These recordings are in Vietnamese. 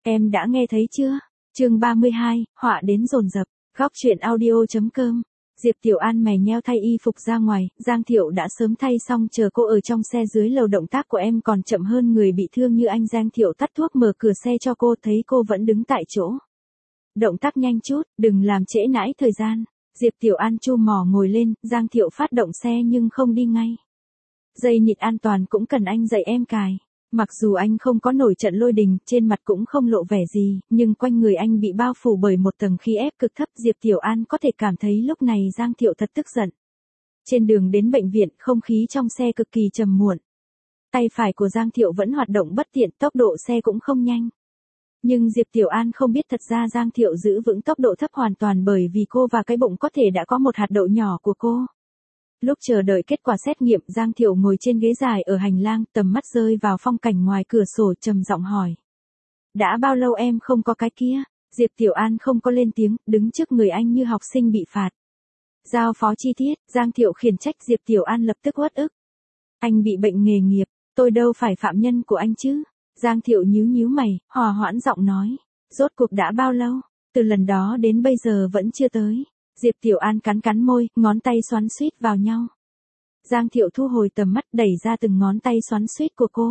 Em đã nghe thấy chưa? Chương 32, họa đến dồn dập. Góc truyện audio.com. Diệp Tiểu An mày nheo thay y phục ra ngoài, Giang Thiệu đã sớm thay xong chờ cô ở trong xe dưới lầu. Động tác của em còn chậm hơn người bị thương như anh. Giang Thiệu tắt thuốc mở cửa xe cho cô, thấy cô vẫn đứng tại chỗ. Động tác nhanh chút, đừng làm trễ nãi thời gian. Diệp Tiểu An chu mỏ ngồi lên, Giang Thiệu phát động xe nhưng không đi ngay. Dây nịt an toàn cũng cần anh dạy em cài. Mặc dù anh không có nổi trận lôi đình, trên mặt cũng không lộ vẻ gì, nhưng quanh người anh bị bao phủ bởi một tầng khí ép cực thấp. Diệp Tiểu An có thể cảm thấy lúc này Giang Thiệu thật tức giận. Trên đường đến bệnh viện, không khí trong xe cực kỳ trầm muộn. Tay phải của Giang Thiệu vẫn hoạt động bất tiện, tốc độ xe cũng không nhanh. Nhưng Diệp Tiểu An không biết thật ra Giang Thiệu giữ vững tốc độ thấp hoàn toàn bởi vì cô và cái bụng có thể đã có một hạt đậu nhỏ của cô. Lúc chờ đợi kết quả xét nghiệm, Giang Thiệu ngồi trên ghế dài ở hành lang, tầm mắt rơi vào phong cảnh ngoài cửa sổ, trầm giọng hỏi. Đã bao lâu em không có cái kia? Diệp Tiểu An không có lên tiếng, đứng trước người anh như học sinh bị phạt. Giao phó chi tiết, Giang Thiệu khiển trách. Diệp Tiểu An lập tức uất ức. Anh bị bệnh nghề nghiệp, tôi đâu phải phạm nhân của anh chứ? Giang Thiệu nhíu mày, hòa hoãn giọng nói. Rốt cuộc đã bao lâu? Từ lần đó đến bây giờ vẫn chưa tới. Diệp Tiểu An cắn môi, ngón tay xoắn xuýt vào nhau. Giang Thiệu thu hồi tầm mắt, đẩy ra từng ngón tay xoắn xuýt của cô.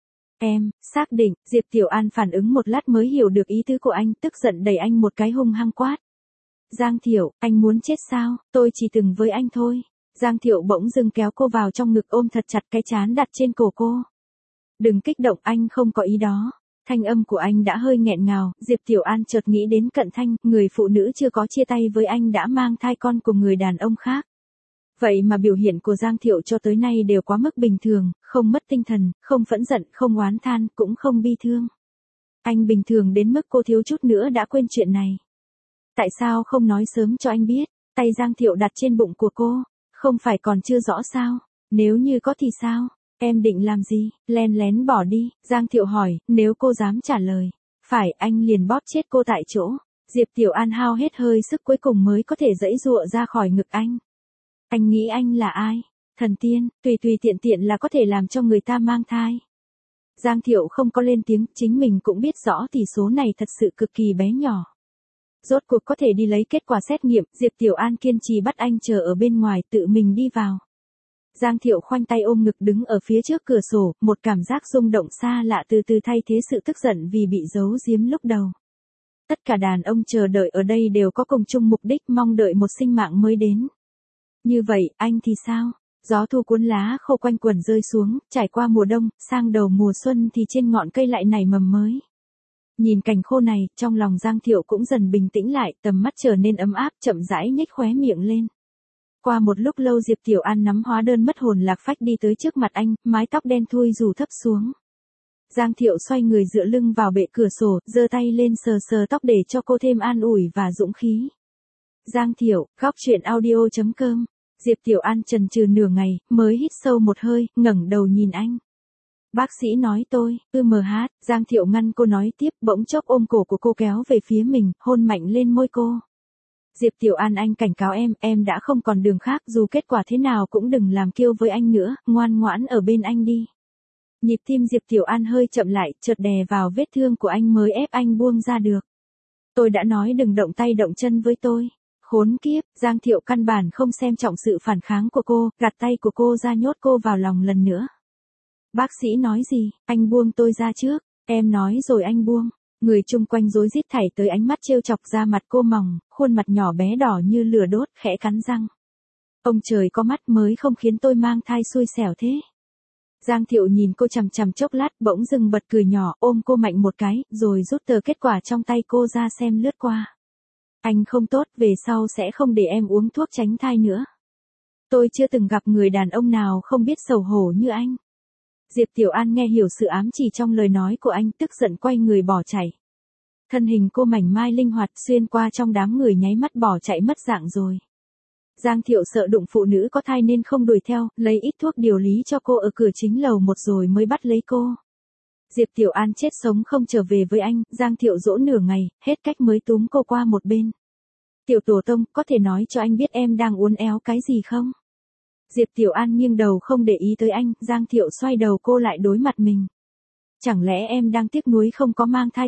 Em, xác định. Diệp Tiểu An phản ứng một lát mới hiểu được ý tứ của anh, tức giận đẩy anh một cái hung hăng quát. Giang Thiệu, anh muốn chết sao? Tôi chỉ từng với anh thôi. Giang Thiệu bỗng dưng kéo cô vào trong ngực, ôm thật chặt, cái trán đặt trên cổ cô. Đừng kích động, anh không có ý đó. Thanh âm của anh đã hơi nghẹn ngào. Diệp Tiểu An chợt nghĩ đến Cận Thanh, người phụ nữ chưa có chia tay với anh đã mang thai con của người đàn ông khác. Vậy mà biểu hiện của Giang Thiệu cho tới nay đều quá mức bình thường, không mất tinh thần, không phẫn giận, không oán than, cũng không bi thương. Anh bình thường đến mức cô thiếu chút nữa đã quên chuyện này. Tại sao không nói sớm cho anh biết? Tay Giang Thiệu đặt trên bụng của cô. Không phải còn chưa rõ sao? Nếu như có thì sao? Em định làm gì? Len lén bỏ đi? Giang Thiệu hỏi. Nếu cô dám trả lời, phải, anh liền bóp chết cô tại chỗ. Diệp Tiểu An hao hết hơi sức cuối cùng mới có thể giãy giụa ra khỏi ngực anh. Anh nghĩ anh là ai? Thần tiên, tùy tiện là có thể làm cho người ta mang thai. Giang Thiệu không có lên tiếng, chính mình cũng biết rõ tỷ số này thật sự cực kỳ bé nhỏ. Rốt cuộc có thể đi lấy kết quả xét nghiệm, Diệp Tiểu An kiên trì bắt anh chờ ở bên ngoài, tự mình đi vào. Giang Thiệu khoanh tay ôm ngực đứng ở phía trước cửa sổ, một cảm giác rung động xa lạ từ từ thay thế sự tức giận vì bị giấu giếm lúc đầu. Tất cả đàn ông chờ đợi ở đây đều có cùng chung mục đích, mong đợi một sinh mạng mới đến. Như vậy, anh thì sao? Gió thu cuốn lá khô quanh quẩn rơi xuống, trải qua mùa đông, sang đầu mùa xuân thì trên ngọn cây lại nảy mầm mới. Nhìn cảnh khô này, trong lòng Giang Thiệu cũng dần bình tĩnh lại, tầm mắt trở nên ấm áp, chậm rãi nhếch khóe miệng lên. Qua một lúc lâu Diệp Tiểu An nắm hóa đơn mất hồn lạc phách đi tới trước mặt anh, mái tóc đen thui rủ thấp xuống. Giang Thiệu xoay người dựa lưng vào bệ cửa sổ, giơ tay lên sờ tóc để cho cô thêm an ủi và dũng khí. Giang Thiệu, góc truyện audio.com. Diệp Tiểu An chần chừ nửa ngày, mới hít sâu một hơi, ngẩng đầu nhìn anh. Bác sĩ nói tôi, Giang Thiệu ngăn cô nói tiếp, bỗng chốc ôm cổ của cô kéo về phía mình, hôn mạnh lên môi cô. Diệp Tiểu An, anh cảnh cáo em đã không còn đường khác, dù kết quả thế nào cũng đừng làm kiêu với anh nữa, ngoan ngoãn ở bên anh đi. Nhịp tim Diệp Tiểu An hơi chậm lại, chợt đè vào vết thương của anh mới ép anh buông ra được. Tôi đã nói đừng động tay động chân với tôi. Khốn kiếp, Giang Thiệu căn bản không xem trọng sự phản kháng của cô, gạt tay của cô ra nhốt cô vào lòng lần nữa. Bác sĩ nói gì? Anh buông tôi ra trước. Em nói rồi anh buông. Người chung quanh rối rít thảy tới, ánh mắt trêu chọc, ra mặt cô mỏng, khuôn mặt nhỏ bé đỏ như lửa đốt, khẽ cắn răng. Ông trời có mắt mới không khiến tôi mang thai xui xẻo thế. Giang Thiệu nhìn cô chằm chốc lát, bỗng dưng bật cười nhỏ, ôm cô mạnh một cái, rồi rút tờ kết quả trong tay cô ra xem lướt qua. Anh không tốt, về sau sẽ không để em uống thuốc tránh thai nữa. Tôi chưa từng gặp người đàn ông nào không biết xấu hổ như anh. Diệp Tiểu An nghe hiểu sự ám chỉ trong lời nói của anh, tức giận quay người bỏ chạy. Thân hình cô mảnh mai linh hoạt xuyên qua trong đám người, nháy mắt bỏ chạy mất dạng rồi. Giang Thiệu sợ đụng phụ nữ có thai nên không đuổi theo, lấy ít thuốc điều lý cho cô ở cửa chính lầu 1 rồi mới bắt lấy cô. Diệp Tiểu An chết sống không trở về với anh, Giang Thiệu dỗ nửa ngày, hết cách mới túm cô qua một bên. Tiểu tổ tông, có thể nói cho anh biết em đang uốn éo cái gì không? Diệp Tiểu An nghiêng đầu không để ý tới anh, Giang Thiệu xoay đầu cô lại đối mặt mình. Chẳng lẽ em đang tiếc nuối không có mang thai thật?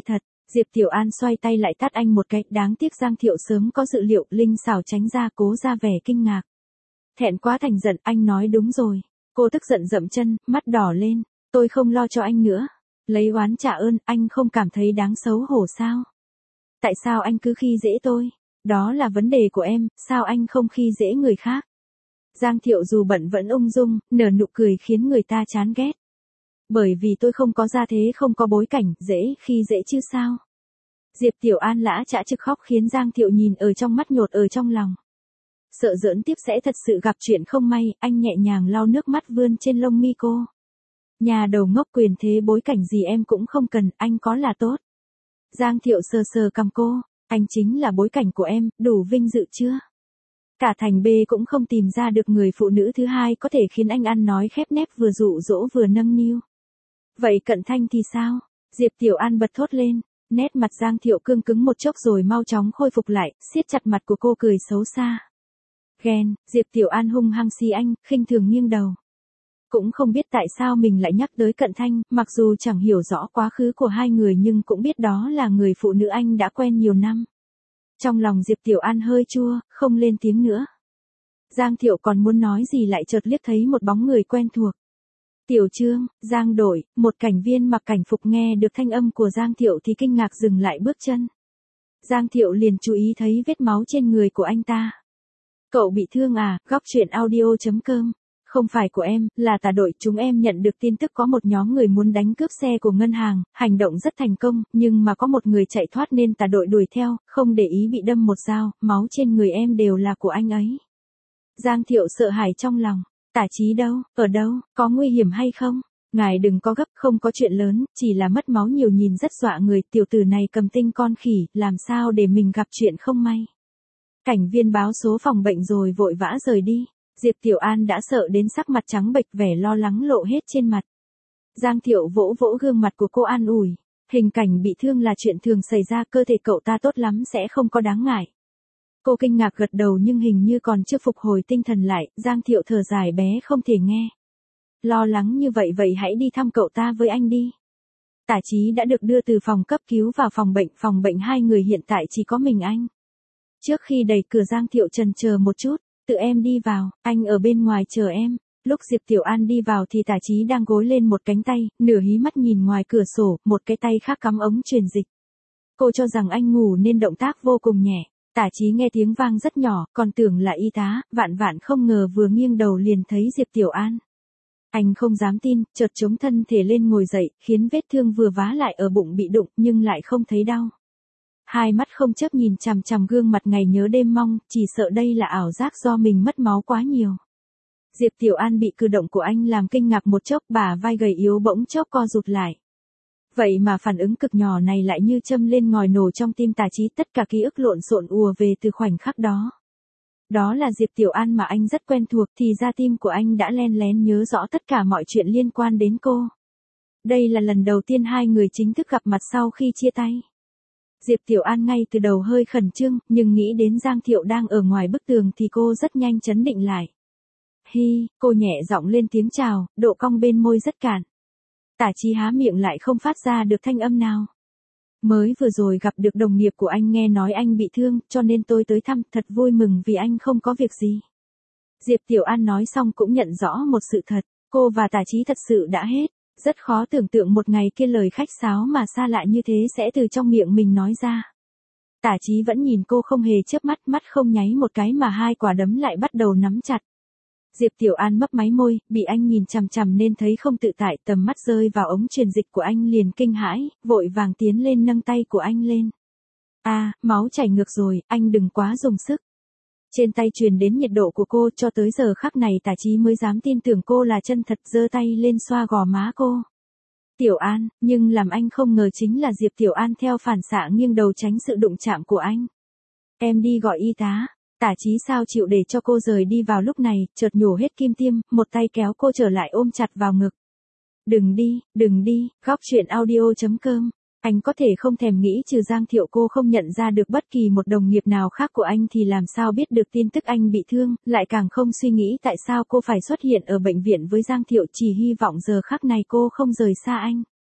Diệp Tiểu An xoay tay lại tát anh một cái, đáng tiếc Giang Thiệu sớm có dự liệu, linh xảo tránh ra, cố ra vẻ kinh ngạc. Thẹn quá thành giận, anh nói đúng rồi. Cô tức giận dậm chân, mắt đỏ lên, tôi không lo cho anh nữa. Lấy oán trả ơn, anh không cảm thấy đáng xấu hổ sao? Tại sao anh cứ khi dễ tôi? Đó là vấn đề của em, sao anh không khi dễ người khác? Giang Thiệu dù bận vẫn ung dung, nở nụ cười khiến người ta chán ghét. Bởi vì tôi không có gia thế, không có bối cảnh, dễ khi dễ chứ sao? Diệp Tiểu An lã chã trực khóc khiến Giang Thiệu nhìn ở trong mắt nhột ở trong lòng. Sợ giỡn tiếp sẽ thật sự gặp chuyện không may, anh nhẹ nhàng lau nước mắt vươn trên lông mi cô. Nhà đầu ngốc, quyền thế bối cảnh gì em cũng không cần, anh có là tốt. Giang Thiệu sờ sờ cằm cô, anh chính là bối cảnh của em, đủ vinh dự chưa? Cả thành B cũng không tìm ra được người phụ nữ thứ hai có thể khiến anh ăn nói khép nép, vừa dụ dỗ vừa nâng niu. Vậy Cận Thanh thì sao? Diệp Tiểu An bật thốt lên, nét mặt Giang Thiệu cương cứng một chốc rồi mau chóng khôi phục lại, siết chặt mặt của cô cười xấu xa. Ghen, Diệp Tiểu An hung hăng xì anh, khinh thường nghiêng đầu. Cũng không biết tại sao mình lại nhắc tới Cận Thanh, mặc dù chẳng hiểu rõ quá khứ của hai người nhưng cũng biết đó là người phụ nữ anh đã quen nhiều năm. Trong lòng Diệp Tiểu An hơi chua, không lên tiếng nữa. Giang Thiệu còn muốn nói gì lại chợt liếc thấy một bóng người quen thuộc. Tiểu Trương, Giang Đội, một cảnh viên mặc cảnh phục nghe được thanh âm của Giang Thiệu thì kinh ngạc dừng lại bước chân. Giang Thiệu liền chú ý thấy vết máu trên người của anh ta. Cậu bị thương à? Góc truyện audio.com. Không phải của em, là Tả Đội, chúng em nhận được tin tức có một nhóm người muốn đánh cướp xe của ngân hàng, hành động rất thành công, nhưng mà có một người chạy thoát nên Tả Đội đuổi theo, không để ý bị đâm một dao, máu trên người em đều là của anh ấy. Giang Thiệu sợ hãi trong lòng, Tả Chí đâu, ở đâu, có nguy hiểm hay không? Ngài đừng có gấp, không có chuyện lớn, chỉ là mất máu nhiều nhìn rất dọa người, tiểu tử này cầm tinh con khỉ, làm sao để mình gặp chuyện không may. Cảnh viên báo số phòng bệnh rồi vội vã rời đi. Diệp Tiểu An đã sợ đến sắc mặt trắng bệch, vẻ lo lắng lộ hết trên mặt. Giang Thiệu vỗ vỗ gương mặt của cô an ủi. Hình cảnh bị thương là chuyện thường xảy ra, cơ thể cậu ta tốt lắm sẽ không có đáng ngại. Cô kinh ngạc gật đầu nhưng hình như còn chưa phục hồi tinh thần lại, Giang Thiệu thở dài bé không thể nghe. Lo lắng như vậy hãy đi thăm cậu ta với anh đi. Tả Chí đã được đưa từ phòng cấp cứu vào phòng bệnh hai người hiện tại chỉ có mình anh. Trước khi đẩy cửa Giang Thiệu chần chờ một chút. Tự em đi vào, anh ở bên ngoài chờ em. Lúc Diệp Tiểu An đi vào thì Tả Chí đang gối lên một cánh tay, nửa hí mắt nhìn ngoài cửa sổ, một cái tay khác cắm ống truyền dịch. Cô cho rằng anh ngủ nên động tác vô cùng nhẹ. Tả Chí nghe tiếng vang rất nhỏ, còn tưởng là y tá, vạn không ngờ vừa nghiêng đầu liền thấy Diệp Tiểu An. Anh không dám tin, chợt chống thân thể lên ngồi dậy, khiến vết thương vừa vá lại ở bụng bị đụng nhưng lại không thấy đau. Hai mắt không chớp nhìn chằm chằm gương mặt ngày nhớ đêm mong, chỉ sợ đây là ảo giác do mình mất máu quá nhiều. Diệp Tiểu An bị cử động của anh làm kinh ngạc một chốc, bả vai gầy yếu bỗng chốc co rụt lại. Vậy mà phản ứng cực nhỏ này lại như châm lên ngòi nổ trong tim Tả Chí, tất cả ký ức lộn xộn ùa về từ khoảnh khắc đó. Đó là Diệp Tiểu An mà anh rất quen thuộc, thì ra tim của anh đã len lén nhớ rõ tất cả mọi chuyện liên quan đến cô. Đây là lần đầu tiên hai người chính thức gặp mặt sau khi chia tay. Diệp Tiểu An ngay từ đầu hơi khẩn trương, nhưng nghĩ đến Giang Thiệu đang ở ngoài bức tường thì cô rất nhanh chấn định lại. Hi, cô nhẹ giọng lên tiếng chào, độ cong bên môi rất cạn. Tả Chí há miệng lại không phát ra được thanh âm nào. Mới vừa rồi gặp được đồng nghiệp của anh, nghe nói anh bị thương, cho nên tôi tới thăm, thật vui mừng vì anh không có việc gì. Diệp Tiểu An nói xong cũng nhận rõ một sự thật, cô và Tả Chí thật sự đã hết. Rất khó tưởng tượng một ngày kia lời khách sáo mà xa lạ như thế sẽ từ trong miệng mình nói ra. Tả Chí vẫn nhìn cô không hề chớp mắt, mắt không nháy một cái mà hai quả đấm lại bắt đầu nắm chặt. Diệp Tiểu An mấp máy môi, bị anh nhìn chằm chằm nên thấy không tự tại, tầm mắt rơi vào ống truyền dịch của anh liền kinh hãi, vội vàng tiến lên nâng tay của anh lên. Máu chảy ngược rồi, anh đừng quá dùng sức. Trên tay truyền đến nhiệt độ của cô, cho tới giờ khắc này Tả Chí mới dám tin tưởng cô là chân thật, giơ tay lên xoa gò má cô. Tiểu An, nhưng làm anh không ngờ chính là Diệp Tiểu An theo phản xạ nghiêng đầu tránh sự đụng chạm của anh. Em đi gọi y tá. Tả Chí sao chịu để cho cô rời đi vào lúc này, chợt nhổ hết kim tiêm, một tay kéo cô trở lại ôm chặt vào ngực. Đừng đi, góc truyện audio.com. Anh có thể không thèm nghĩ, trừ Giang Thiệu cô không nhận ra được bất kỳ một đồng nghiệp nào khác của anh thì làm sao biết được tin tức anh bị thương, lại càng không suy nghĩ tại sao cô phải xuất hiện ở bệnh viện với Giang Thiệu, chỉ hy vọng giờ khắc này cô không rời xa anh.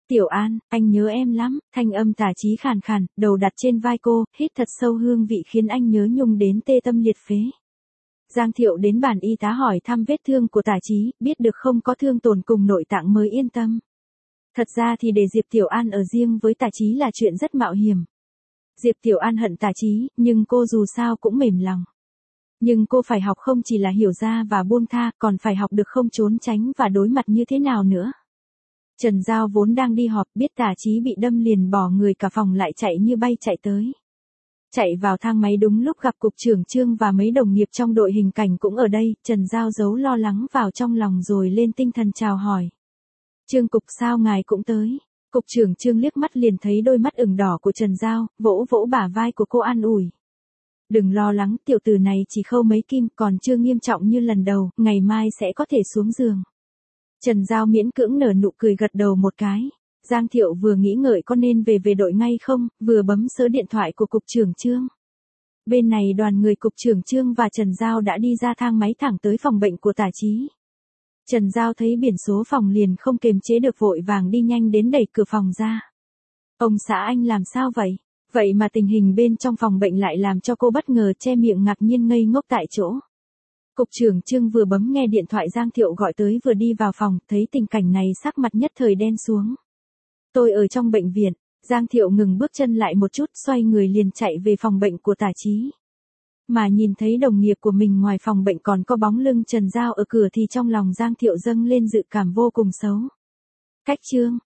Tiểu An, anh nhớ em lắm, thanh âm Tả Chí khàn khàn, đầu đặt trên vai cô, hít thật sâu hương vị khiến anh nhớ nhung đến tê tâm liệt phế. Giang Thiệu đến bàn y tá hỏi thăm vết thương của Tả Chí, biết được không có thương tổn cùng nội tạng mới yên tâm. Thật ra thì để Diệp Tiểu An ở riêng với Tả Chí là chuyện rất mạo hiểm. Diệp Tiểu An hận Tả Chí, nhưng cô dù sao cũng mềm lòng. Nhưng cô phải học không chỉ là hiểu ra và buông tha, còn phải học được không trốn tránh và đối mặt như thế nào nữa. Trần Giao vốn đang đi họp, biết Tả Chí bị đâm liền bỏ người cả phòng lại chạy như bay chạy tới. Chạy vào thang máy đúng lúc gặp cục trưởng Trương và mấy đồng nghiệp trong đội hình cảnh cũng ở đây, Trần Giao giấu lo lắng vào trong lòng rồi lên tinh thần chào hỏi. Trương cục sao ngài cũng tới. Cục trưởng Trương liếc mắt liền thấy đôi mắt ửng đỏ của Trần Giao, vỗ vỗ bả vai của cô an ủi. Đừng lo lắng, tiểu tử này chỉ khâu mấy kim, còn chưa nghiêm trọng như lần đầu, ngày mai sẽ có thể xuống giường. Trần Giao miễn cưỡng nở nụ cười gật đầu một cái. Giang Thiệu vừa nghĩ ngợi có nên về đội ngay không, vừa bấm số điện thoại của cục trưởng Trương. Bên này đoàn người cục trưởng Trương và Trần Giao đã đi ra thang máy thẳng tới phòng bệnh của Tả Chí. Trần Giao thấy biển số phòng liền không kềm chế được vội vàng đi nhanh đến đẩy cửa phòng ra. Ông xã anh làm sao vậy? Vậy mà tình hình bên trong phòng bệnh lại làm cho cô bất ngờ che miệng ngạc nhiên ngây ngốc tại chỗ. Cục trưởng Trương vừa bấm nghe điện thoại Giang Thiệu gọi tới vừa đi vào phòng, thấy tình cảnh này sắc mặt nhất thời đen xuống. Tôi ở trong bệnh viện, Giang Thiệu ngừng bước chân lại một chút, xoay người liền chạy về phòng bệnh của Tả Chí. Mà nhìn thấy đồng nghiệp của mình ngoài phòng bệnh còn có bóng lưng Trần Giao ở cửa thì trong lòng Giang Thiệu dâng lên dự cảm vô cùng xấu. Cách Trương,